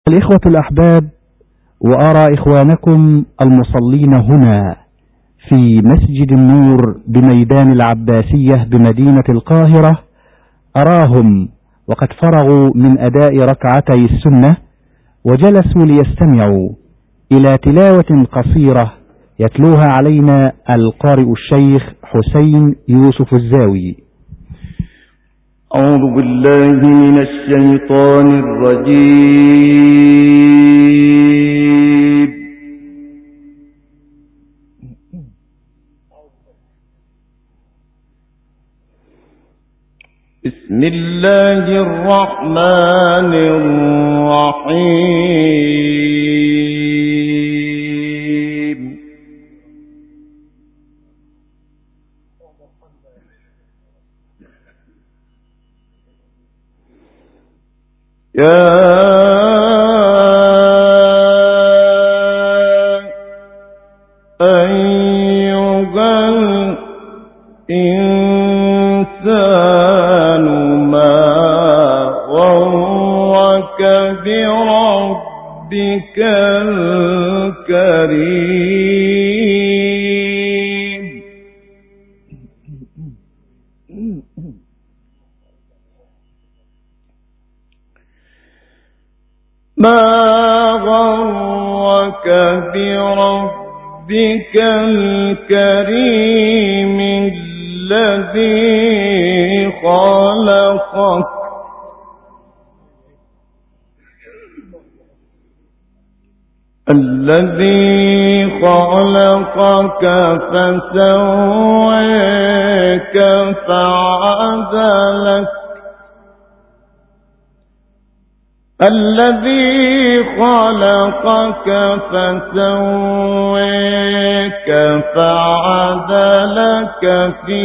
الإخوة الأحباب، وأرى إخوانكم المصلين هنا في مسجد النور بميدان العباسية بمدينة القاهرة، أراهم وقد فرغوا من أداء ركعتي السنة وجلسوا ليستمعوا إلى تلاوة قصيرة يتلوها علينا القارئ الشيخ حسين يوسف الزاوي. أعوذ بالله من الشيطان الرجيم. بسم الله الرحمن الرحيم. يا أيها الإنسان ما غرك بربك الكريم. ما غرك بربك الكريم الذي خلقك فسواك فعدلك الذي خلقك فسواك فعدلك في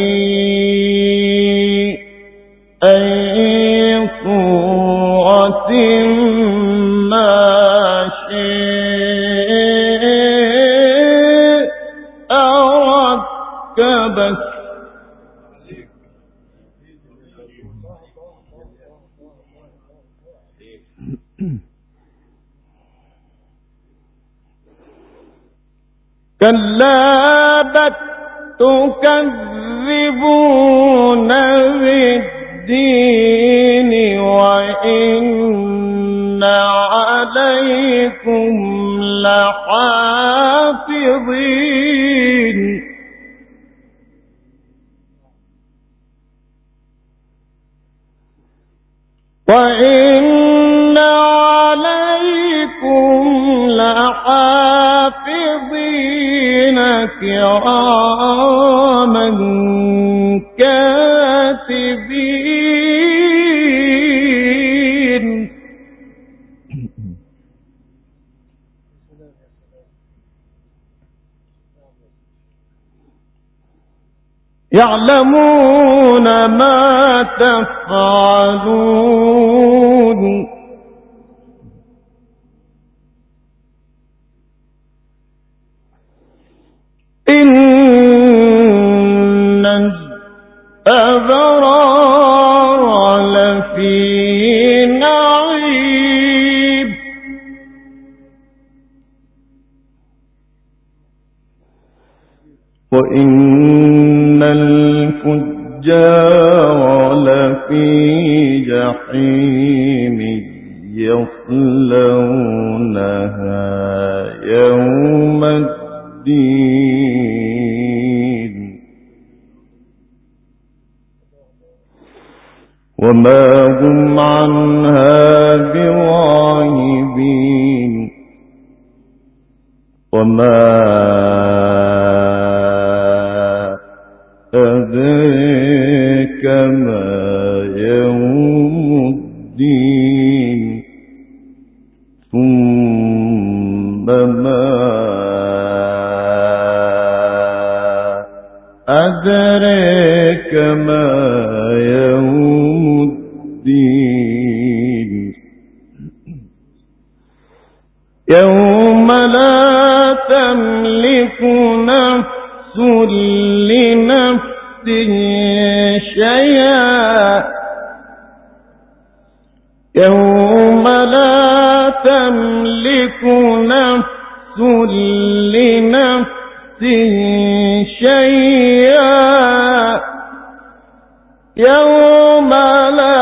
أي صورة ما شاء ركبك. كلا بل تكذبون بالدين وإن عليكم لحافظين. وإن عليكم لحافظين كراما كاتبين. يعلمون ما تفعلون. إن الأبرار لفي نعيم وإن الفجار لفي جحيم يصلونها يوم الدين وما هم عنها بغائبين. وما أدريك ما يوم الدين. ثم ما أدريك ما يوم الدين. يوم لا تملك نفس لنفس شيئا يوم لا تملك تملك نفس لنفس شيئا يوم لا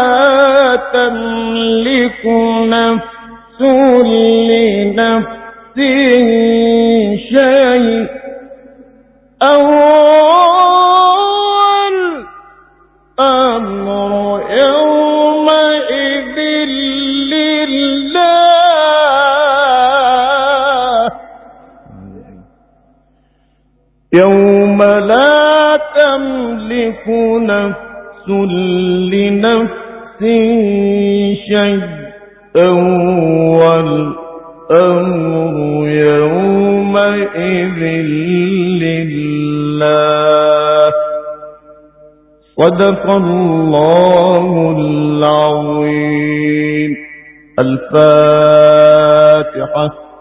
تملك نفس لنفس شيئا والأمر يومئذ لله يوم لا تملك نفس لنفس شيئا والأمر يومئذ لله. صدق الله العظيم. الفاتحة.